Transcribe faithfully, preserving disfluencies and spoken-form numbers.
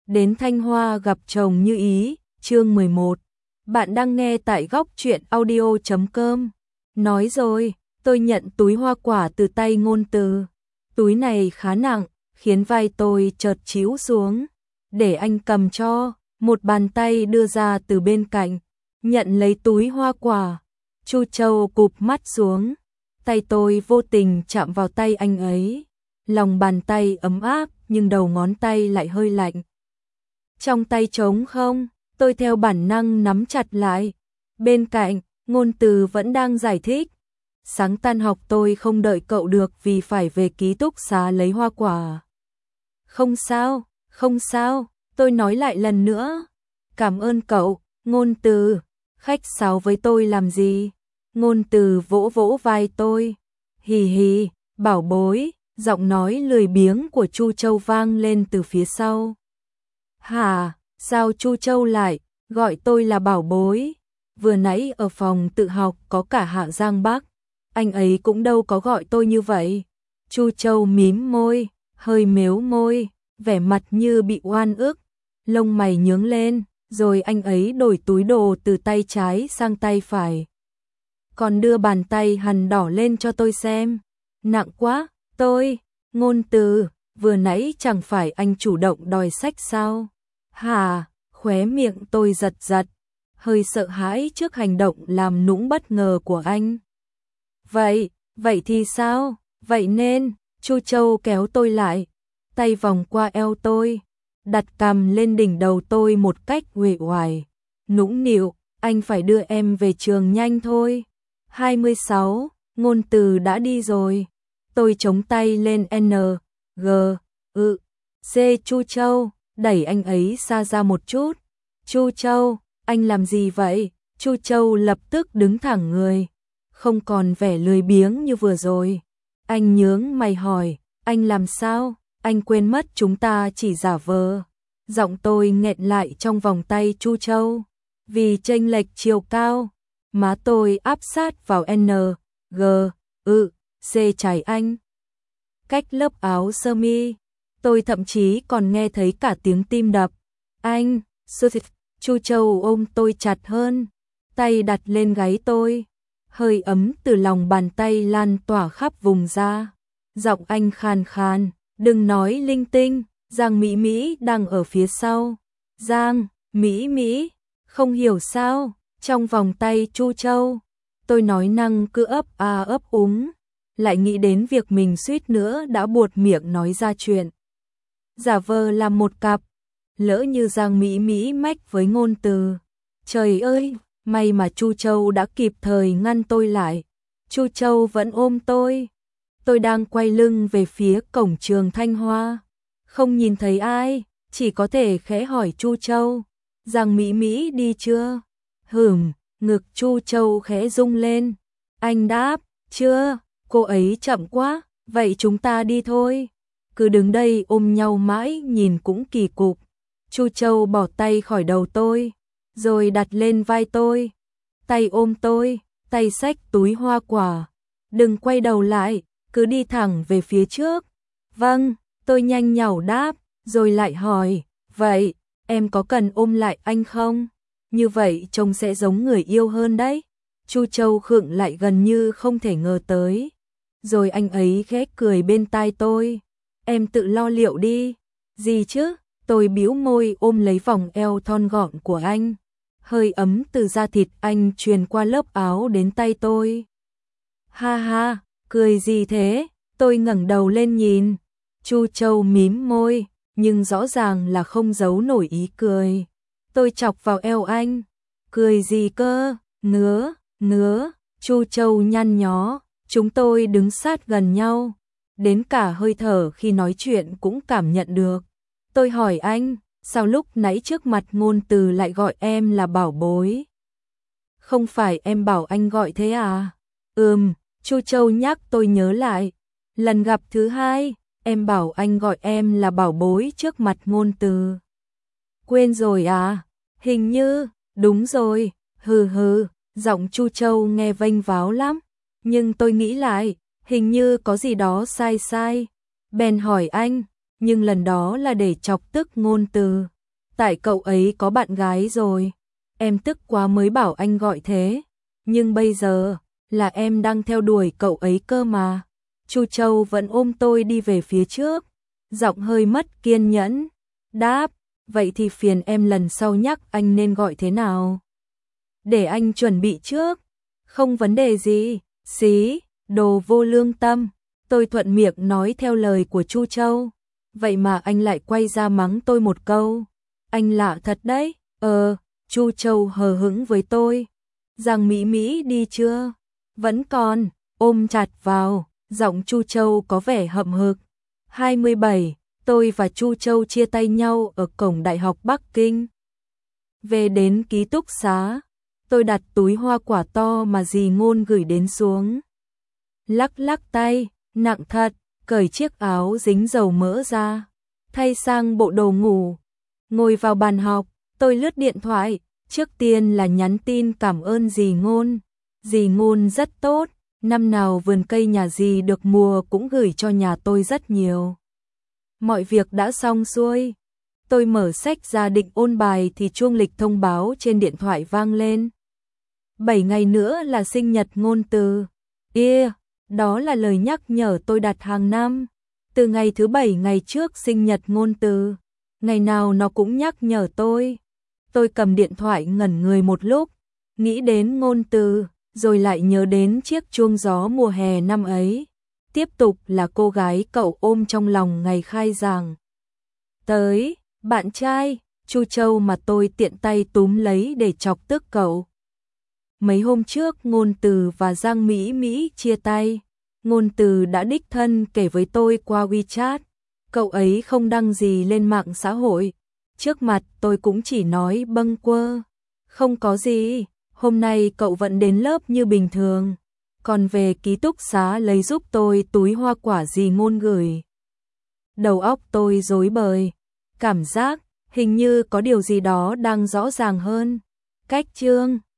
đến Thanh Hoa gặp chồng như ý, chương mười một. Bạn đang nghe tại góc truyện audio chấm com. Nói rồi, tôi nhận túi hoa quả từ tay Ngôn Từ. Túi này khá nặng, khiến vai tôi chợt chíu xuống. Để anh cầm cho, một bàn tay đưa ra từ bên cạnh, nhận lấy túi hoa quả. Chu Châu cụp mắt xuống, tay tôi vô tình chạm vào tay anh ấy. Lòng bàn tay ấm áp nhưng đầu ngón tay lại hơi lạnh. Trong tay trống không, tôi theo bản năng nắm chặt lại. Bên cạnh, Ngôn Từ vẫn đang giải thích. Sáng tan học tôi không đợi cậu được vì phải về ký túc xá lấy hoa quả. Không sao, không sao, tôi nói lại lần nữa. Cảm ơn cậu, Ngôn Từ, khách sáo với tôi làm gì? Ngôn Từ vỗ vỗ vai tôi. Hì hì, bảo bối, giọng nói lười biếng của Chu Châu vang lên từ phía sau. Hả, sao Chu Châu lại gọi tôi là bảo bối? Vừa nãy ở phòng tự học có cả Hạ Giang Bắc, anh ấy cũng đâu có gọi tôi như vậy. Chu Châu mím môi, hơi mếu môi, vẻ mặt như bị oan ức, lông mày nhướng lên, rồi anh ấy đổi túi đồ từ tay trái sang tay phải. Còn đưa bàn tay hằn đỏ lên cho tôi xem. Nặng quá, tôi, Ngôn Từ, vừa nãy chẳng phải anh chủ động đòi sách sao? Hả, khóe miệng tôi giật giật, hơi sợ hãi trước hành động làm nũng bất ngờ của anh. Vậy, vậy thì sao? Vậy nên, Chu Châu kéo tôi lại, tay vòng qua eo tôi, đặt cằm lên đỉnh đầu tôi một cách uể oải, nũng nịu, anh phải đưa em về trường nhanh thôi. hai mươi sáu, Ngôn Từ đã đi rồi. Tôi chống tay lên N, G, ư, C. Chu Châu, đẩy anh ấy xa ra một chút. Chu Châu, anh làm gì vậy? Chu Châu lập tức đứng thẳng người, không còn vẻ lười biếng như vừa rồi. Anh nhướng mày hỏi, anh làm sao? Anh quên mất chúng ta chỉ giả vờ. Giọng tôi nghẹn lại trong vòng tay Chu Châu. Vì chênh lệch chiều cao, má tôi áp sát vào N, G, ư, C trái anh. Cách lớp áo sơ mi, tôi thậm chí còn nghe thấy cả tiếng tim đập. Anh, sư thịt, Chu Châu ôm tôi chặt hơn, tay đặt lên gáy tôi. Hơi ấm từ lòng bàn tay lan tỏa khắp vùng da. Giọng anh khàn khàn, đừng nói linh tinh, Giang Mỹ Mỹ đang ở phía sau. Giang, Mỹ Mỹ, không hiểu sao, trong vòng tay Chu Châu, tôi nói năng cứ ấp a ấp úng, lại nghĩ đến việc mình suýt nữa đã buột miệng nói ra chuyện. Giả vờ làm một cặp, lỡ như Giang Mỹ Mỹ mách với Ngôn Từ. Trời ơi, may mà Chu Châu đã kịp thời ngăn tôi lại. Chu Châu vẫn ôm tôi. Tôi đang quay lưng về phía cổng trường Thanh Hoa, không nhìn thấy ai, chỉ có thể khẽ hỏi Chu Châu, Giang Mỹ Mỹ đi chưa? Hửm, ngực Chu Châu khẽ rung lên. Anh đáp, chưa, cô ấy chậm quá, vậy chúng ta đi thôi. Cứ đứng đây ôm nhau mãi nhìn cũng kỳ cục. Chu Châu bỏ tay khỏi đầu tôi, rồi đặt lên vai tôi. Tay ôm tôi, tay xách túi hoa quả. Đừng quay đầu lại, cứ đi thẳng về phía trước. Vâng, tôi nhanh nhảu đáp, rồi lại hỏi, vậy, em có cần ôm lại anh không? Như vậy trông sẽ giống người yêu hơn đấy. Chu Châu khựng lại gần như không thể ngờ tới. Rồi anh ấy khẽ cười bên tai tôi. Em tự lo liệu đi. Gì chứ? Tôi bĩu môi ôm lấy vòng eo thon gọn của anh. Hơi ấm từ da thịt anh truyền qua lớp áo đến tay tôi. Ha ha, cười gì thế? Tôi ngẩng đầu lên nhìn. Chu Châu mím môi, nhưng rõ ràng là không giấu nổi ý cười. Tôi chọc vào eo anh. Cười gì cơ? Ngứa, ngứa. Chu Châu nhăn nhó. Chúng tôi đứng sát gần nhau, đến cả hơi thở khi nói chuyện cũng cảm nhận được. Tôi hỏi anh, sao lúc nãy trước mặt Ngôn Từ lại gọi em là bảo bối? Không phải em bảo anh gọi thế à? Ừm, Chu Châu nhắc tôi nhớ lại. Lần gặp thứ hai, em bảo anh gọi em là bảo bối trước mặt Ngôn Từ. Quên rồi à? Hình như, đúng rồi, hừ hừ, giọng Chu Châu nghe vênh váo lắm. Nhưng tôi nghĩ lại, hình như có gì đó sai sai. Bèn hỏi anh, nhưng lần đó là để chọc tức Ngôn Từ. tại cậu ấy có bạn gái rồi. Em tức quá mới bảo anh gọi thế. Nhưng bây giờ, là em đang theo đuổi cậu ấy cơ mà. Chu Châu vẫn ôm tôi đi về phía trước, giọng hơi mất kiên nhẫn. Đáp, vậy thì phiền em lần sau nhắc anh nên gọi thế nào. Để anh chuẩn bị trước. Không vấn đề gì, xí, đồ vô lương tâm. Tôi thuận miệng nói theo lời của Chu Châu. Vậy mà anh lại quay ra mắng tôi một câu. Anh lạ thật đấy. Ờ, Chu Châu hờ hững với tôi. Giang Mỹ Mỹ đi chưa? Vẫn còn, ôm chặt vào, giọng Chu Châu có vẻ hậm hực. hai mươi bảy, tôi và Chu Châu chia tay nhau ở cổng Đại học Bắc Kinh. Về đến ký túc xá, tôi đặt túi hoa quả to mà dì Ngôn gửi đến xuống. Lắc lắc tay, nặng thật, cởi chiếc áo dính dầu mỡ ra, thay sang bộ đồ ngủ. Ngồi vào bàn học, tôi lướt điện thoại, trước tiên là nhắn tin cảm ơn dì Ngôn. Dì Ngôn rất tốt, năm nào vườn cây nhà dì được mùa cũng gửi cho nhà tôi rất nhiều. Mọi việc đã xong xuôi. Tôi mở sách ra định ôn bài thì chuông lịch thông báo trên điện thoại vang lên. Bảy ngày nữa là sinh nhật Ngôn Từ. Yeah, đó là lời nhắc nhở tôi đặt hàng năm. Từ ngày thứ bảy ngày trước sinh nhật Ngôn Từ, ngày nào nó cũng nhắc nhở tôi. Tôi cầm điện thoại ngẩn người một lúc, nghĩ đến Ngôn Từ, rồi lại nhớ đến chiếc chuông gió mùa hè năm ấy. Tiếp tục là cô gái cậu ôm trong lòng ngày khai giảng. Tới, bạn trai, Chu Châu mà tôi tiện tay túm lấy để chọc tức cậu. Mấy hôm trước Ngôn Từ và Giang Mỹ Mỹ chia tay. Ngôn Từ đã đích thân kể với tôi qua WeChat. Cậu ấy không đăng gì lên mạng xã hội. Trước mặt tôi cũng chỉ nói bâng quơ. Không có gì, hôm nay cậu vẫn đến lớp như bình thường. Còn về ký túc xá lấy giúp tôi túi hoa quả dì Ngôn gửi. Đầu óc tôi rối bời. Cảm giác hình như có điều gì đó đang rõ ràng hơn. Cách chương